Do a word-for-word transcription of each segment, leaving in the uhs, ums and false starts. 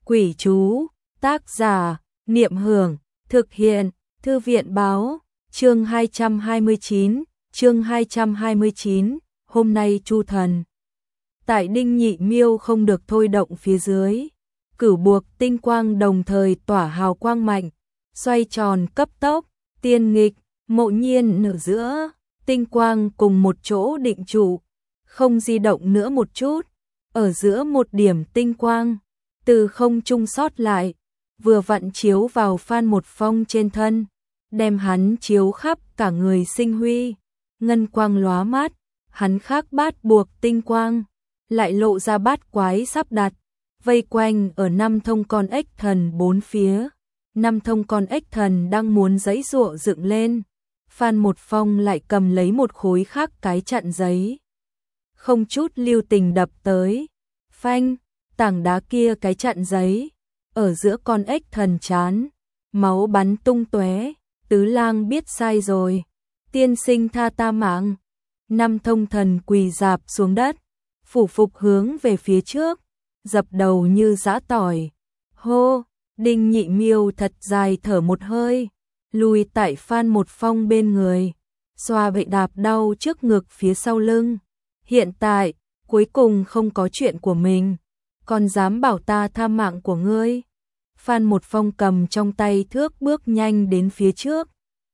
Quỷ chú, tác giả, Niệm Hưởng, thực hiện, Thư viện báo, chương hai trăm hai mươi chín, chương hai trăm hai mươi chín, hôm nay Chu thần. Tại Đinh Nhị Miêu không được thôi động phía dưới, cửu buộc tinh quang đồng thời tỏa hào quang mạnh, xoay tròn cấp tốc, tiên nghịch, mộ nhiên nở giữa, tinh quang cùng một chỗ định trụ, không di động nữa một chút, ở giữa một điểm tinh quang, từ không trung sót lại, vừa vặn chiếu vào Phan Một Phong trên thân, đem hắn chiếu khắp cả người sinh huy, ngân quang lóa mắt, hắn khác bát buộc tinh quang, lại lộ ra bát quái sắp đặt, vây quanh ở năm thông con ếch thần bốn phía. Năm thông con ếch thần đang muốn giãy giụa dựng lên, Phan Một Phong lại cầm lấy một khối khác cái chặn giấy, không chút lưu tình đập tới, phanh, tảng đá kia cái chặn giấy, ở giữa con ếch thần chán, máu bắn tung tóe, Tứ Lang biết sai rồi, tiên sinh tha ta mạng. Năm thông thần quỳ rạp xuống đất, phủ phục hướng về phía trước, dập đầu như giã tỏi. Hô, Đinh Nhị Miêu thật dài thở một hơi, lùi tại Phan Một Phong bên người, xoa bậy đạp đau trước ngực phía sau lưng. Hiện tại, cuối cùng không có chuyện của mình, còn dám bảo ta tha mạng của ngươi. Phan Một Phong cầm trong tay thước bước nhanh đến phía trước,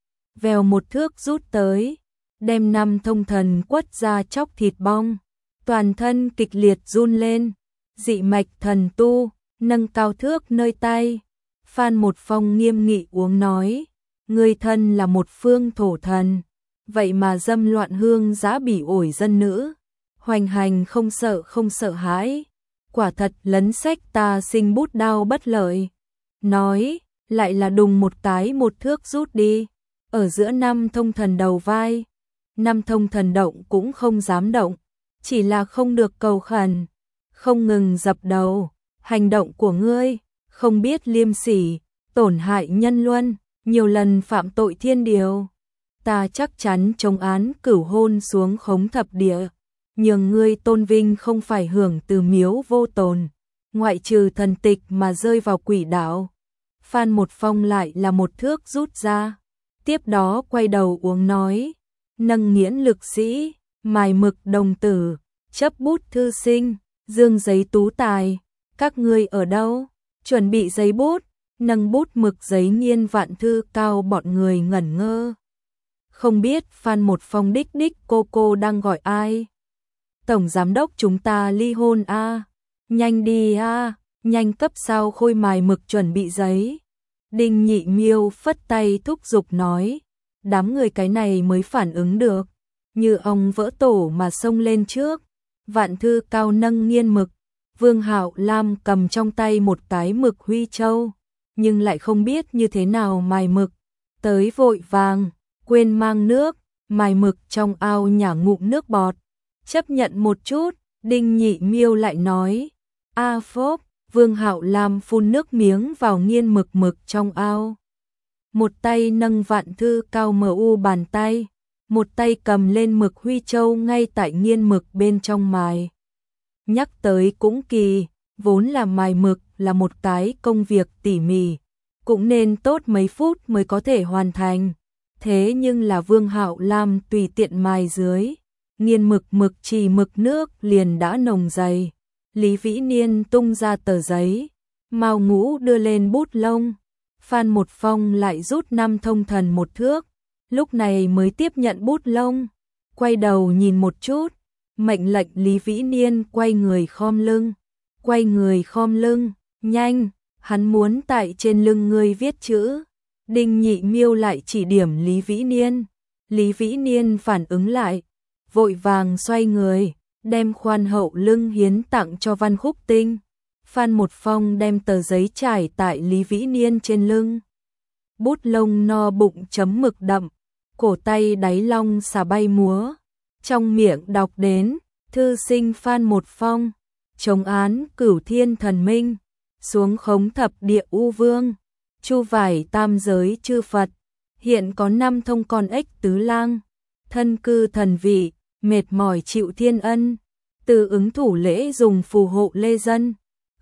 vèo một thước rút tới, đem năm thông thần quất ra chóc thịt bong, toàn thân kịch liệt run lên, dị mạch thần tu, nâng cao thước nơi tay. Phan Một Phong nghiêm nghị uống nói, ngươi thân là một phương thổ thần, vậy mà dâm loạn hương giã bỉ ổi dân nữ, hoành hành không sợ không sợ hãi, quả thật lấn sách ta sinh bút đao bất lợi. Nói, lại là đùng một cái một thước rút đi, ở giữa năm thông thần đầu vai. Năm thông thần động cũng không dám động, chỉ là không được cầu khẩn, không ngừng dập đầu. Hành động của ngươi, không biết liêm sỉ, tổn hại nhân luân, nhiều lần phạm tội thiên điều. Ta chắc chắn chống án cửu hôn xuống khống thập địa, nhường ngươi tôn vinh không phải hưởng từ miếu vô tồn, ngoại trừ thần tịch mà rơi vào quỷ đạo. Phan Một Phong lại là một thước rút ra, tiếp đó quay đầu uống nói, nâng nghiễn lực sĩ, mài mực đồng tử, chấp bút thư sinh, dương giấy tú tài, các ngươi ở đâu? Chuẩn bị giấy bút, nâng bút mực giấy nghiên vạn thư cao, bọn người ngẩn ngơ. Không biết Phan Một Phong đích đích cô cô đang gọi ai? Tổng giám đốc chúng ta ly hôn a, à? Nhanh đi a, à? Nhanh cấp sao khôi mài mực chuẩn bị giấy. Đinh Nhị Miêu phất tay thúc giục nói, đám người cái này mới phản ứng được, như ông vỡ tổ mà xông lên trước. Vạn thư cao nâng nghiên mực, Vương Hạo Lam cầm trong tay một cái mực huy châu, nhưng lại không biết như thế nào mài mực, tới vội vàng, quên mang nước, mài mực trong ao nhả ngụm nước bọt. Chấp nhận một chút, Đinh Nhị Miêu lại nói, a phốp, Vương Hạo Lam phun nước miếng vào nghiên mực mực trong ao. Một tay nâng vạn thư cao mờ u bàn tay, một tay cầm lên mực huy châu ngay tại nghiên mực bên trong mài. Nhắc tới cũng kỳ, vốn là mài mực là một cái công việc tỉ mỉ, cũng nên tốt mấy phút mới có thể hoàn thành. Thế nhưng là Vương Hạo Lam tùy tiện mài dưới, nghiên mực mực chỉ mực nước liền đã nồng dày. Lý Vĩ Niên tung ra tờ giấy, Mao Ngũ đưa lên bút lông, Phan Một Phong lại rút năm thông thần một thước, lúc này mới tiếp nhận bút lông, quay đầu nhìn một chút, mệnh lệnh Lý Vĩ Niên quay người khom lưng, quay người khom lưng, nhanh, hắn muốn tại trên lưng ngươi viết chữ. Đinh Nhị Miêu lại chỉ điểm Lý Vĩ Niên, Lý Vĩ Niên phản ứng lại, vội vàng xoay người, đem khoan hậu lưng hiến tặng cho Văn Khúc Tinh. Phan Một Phong đem tờ giấy trải tại Lý Vĩ Niên trên lưng, bút lông no bụng chấm mực đậm, cổ tay đáy long xà bay múa, trong miệng đọc đến, thư sinh Phan Một Phong, chống án cửu thiên thần minh, xuống khống thập địa u vương, chu vải tam giới chư Phật, hiện có năm thông con ếch Tứ Lang, thân cư thần vị, mệt mỏi chịu thiên ân, từ ứng thủ lễ dùng phù hộ lê dân,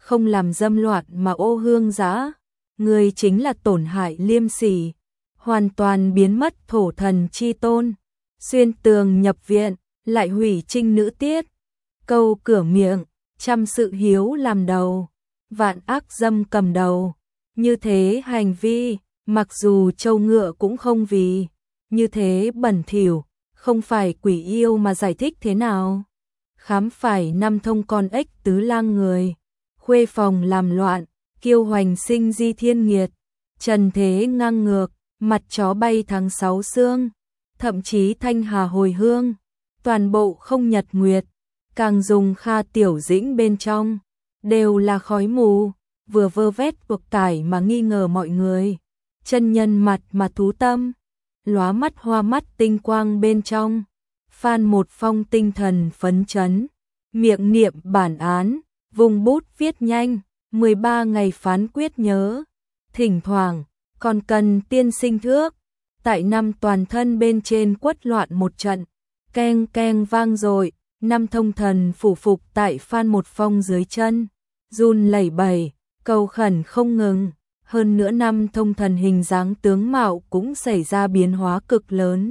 không làm dâm loạn mà ô hương giã, ngươi chính là tổn hại liêm sỉ, hoàn toàn biến mất thổ thần chi tôn, xuyên tường nhập viện, lại hủy trinh nữ tiết, câu cửa miệng, trăm sự hiếu làm đầu, vạn ác dâm cầm đầu, như thế hành vi, mặc dù trâu ngựa cũng không vì, như thế bẩn thỉu, không phải quỷ yêu mà giải thích thế nào? Khám phải năm thông con ếch tứ lang người, khuê phòng làm loạn, kiêu hoành sinh di thiên nghiệt, trần thế ngang ngược, mặt chó bay tháng sáu sương, thậm chí thanh hà hồi hương, toàn bộ không nhật nguyệt, càng dùng Kha Tiểu Dĩnh bên trong, đều là khói mù, vừa vơ vét cuộc cải mà nghi ngờ mọi người, chân nhân mặt mà thú tâm, lóa mắt hoa mắt tinh quang bên trong, Phan Một Phong tinh thần phấn chấn, miệng niệm bản án, vùng bút viết nhanh, mười ba ngày phán quyết nhớ, thỉnh thoảng, còn cần tiên sinh thước, tại năm toàn thân bên trên quất loạn một trận, keng keng vang dội, năm thông thần phủ phục tại Phan Một Phong dưới chân, run lẩy bẩy, cầu khẩn không ngừng, hơn nữa năm thông thần hình dáng tướng mạo cũng xảy ra biến hóa cực lớn.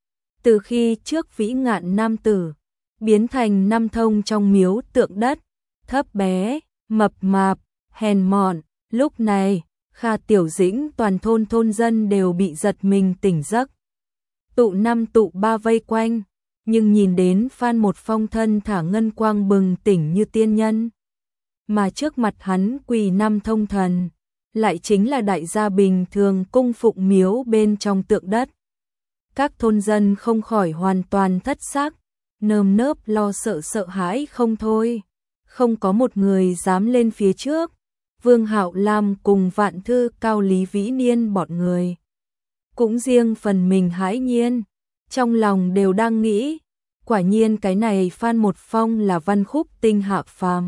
Từ khi trước vĩ ngạn nam tử, biến thành năm thông trong miếu tượng đất, thấp bé, mập mạp, hèn mọn, lúc này, Kha Tiểu Dĩnh toàn thôn thôn dân đều bị giật mình tỉnh giấc. Tụ năm tụ ba vây quanh, nhưng nhìn đến Phan Một Phong thân thả ngân quang bừng tỉnh như tiên nhân. Mà trước mặt hắn quỳ năm thông thần, lại chính là đại gia bình thường cung phụng miếu bên trong tượng đất. Các thôn dân không khỏi hoàn toàn thất xác, nơm nớp lo sợ sợ hãi không thôi. Không có một người dám lên phía trước. Vương Hạo Lam cùng Vạn Thư Cao Lý Vĩ Niên bọn người cũng riêng phần mình hãi nhiên, trong lòng đều đang nghĩ, quả nhiên cái này Phan Một Phong là văn khúc tinh hạ phàm.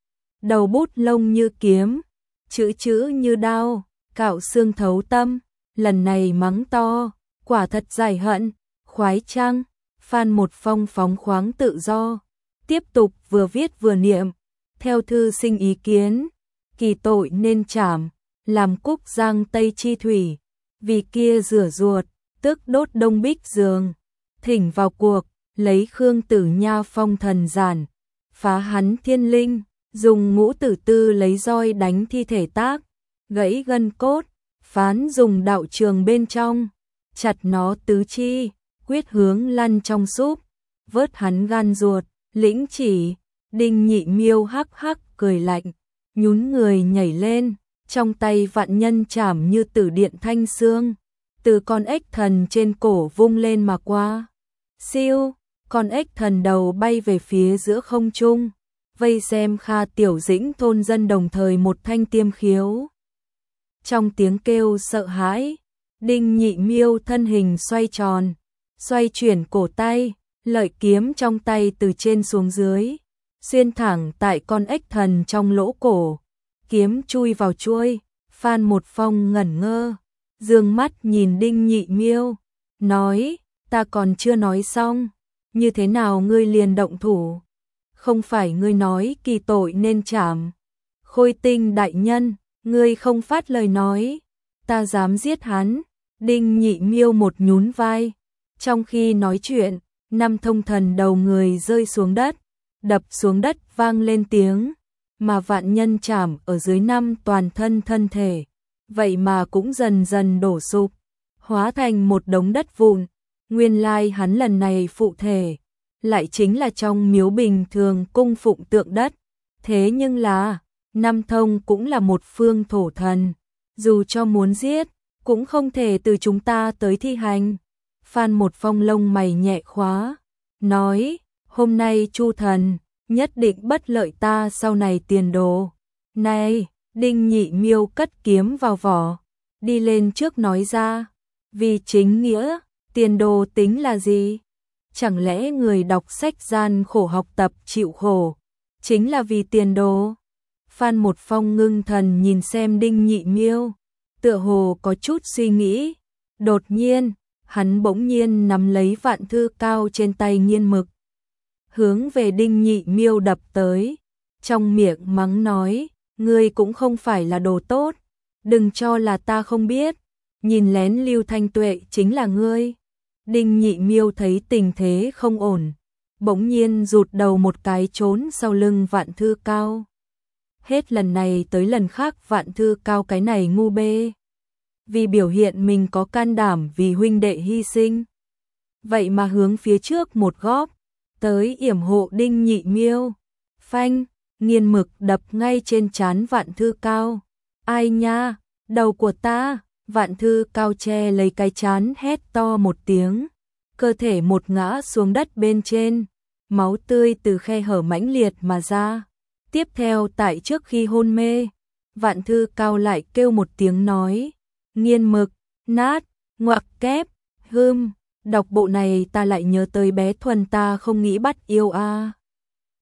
Đầu bút lông như kiếm, chữ chữ như đao, cạo xương thấu tâm, lần này mắng to, quả thật giải hận, khoái chăng, Phan Một Phong phóng khoáng tự do, tiếp tục vừa viết vừa niệm, theo thư sinh ý kiến, kỳ tội nên trảm, làm cúc giang tây chi thủy, vì kia rửa ruột, tức đốt đông bích giường, thỉnh vào cuộc, lấy Khương Tử Nha phong thần giản, phá hắn thiên linh, dùng ngũ tử tư lấy roi đánh thi thể tác, gãy gân cốt, phán dùng đạo trường bên trong, chặt nó tứ chi, quyết hướng lăn trong súp, vớt hắn gan ruột, lĩnh chỉ, Đinh Nhị Miêu hắc hắc cười lạnh, nhún người nhảy lên, trong tay vạn nhân chảm như tử điện thanh xương, từ con ếch thần trên cổ vung lên mà qua. Siêu, con ếch thần đầu bay về phía giữa không trung, vây xem Kha Tiểu Dĩnh thôn dân đồng thời một thanh tiêm khiếu. Trong tiếng kêu sợ hãi, Đinh Nhị Miêu thân hình xoay tròn, xoay chuyển cổ tay, lợi kiếm trong tay từ trên xuống dưới, xuyên thẳng tại con ếch thần trong lỗ cổ, kiếm chui vào chuôi. Phan Một Phong ngẩn ngơ, dương mắt nhìn Đinh Nhị Miêu, nói, ta còn chưa nói xong, như thế nào ngươi liền động thủ? Không phải ngươi nói kỳ tội nên trảm. Khôi Tinh đại nhân, ngươi không phát lời nói, ta dám giết hắn. Đinh Nhị Miêu một nhún vai, trong khi nói chuyện, năm thông thần đầu người rơi xuống đất, đập xuống đất vang lên tiếng, mà vạn nhân chảm ở dưới năm toàn thân thân thể, vậy mà cũng dần dần đổ sụp, hóa thành một đống đất vụn. Nguyên lai hắn lần này phụ thể, lại chính là trong miếu bình thường cung phụng tượng đất, thế nhưng là, năm thông cũng là một phương thổ thần, dù cho muốn giết, cũng không thể từ chúng ta tới thi hành. Phan Một Phong lông mày nhẹ khóa, nói, hôm nay Chu thần, nhất định bất lợi ta sau này tiền đồ. Này, Đinh Nhị Miêu cất kiếm vào vỏ, đi lên trước nói ra, vì chính nghĩa, tiền đồ tính là gì? Chẳng lẽ người đọc sách gian khổ học tập chịu khổ, chính là vì tiền đồ? Phan Một Phong ngưng thần nhìn xem Đinh Nhị Miêu, tựa hồ có chút suy nghĩ, đột nhiên, hắn bỗng nhiên nắm lấy vạn thư cao trên tay nghiên mực, hướng về Đinh Nhị Miêu đập tới, trong miệng mắng nói, ngươi cũng không phải là đồ tốt, đừng cho là ta không biết, nhìn lén Lưu Thanh Tuệ chính là ngươi. Đinh Nhị Miêu thấy tình thế không ổn, bỗng nhiên rụt đầu một cái trốn sau lưng Vạn Thư Cao. Hết lần này tới lần khác Vạn Thư Cao cái này ngu bê. Vì biểu hiện mình có can đảm vì huynh đệ hy sinh. Vậy mà hướng phía trước một góp, tới yểm hộ Đinh Nhị Miêu. Phanh, nghiền mực đập ngay trên trán Vạn Thư Cao. Ai nha, đầu của ta, Vạn Thư Cao che lấy cái trán hét to một tiếng. Cơ thể một ngã xuống đất bên trên, máu tươi từ khe hở mãnh liệt mà ra. Tiếp theo tại trước khi hôn mê, Vạn Thư Cao lại kêu một tiếng nói, nghiền mực, nát, ngoặc kép, hưm, đọc bộ này ta lại nhớ tới bé Thuần ta không nghĩ bắt yêu a. À.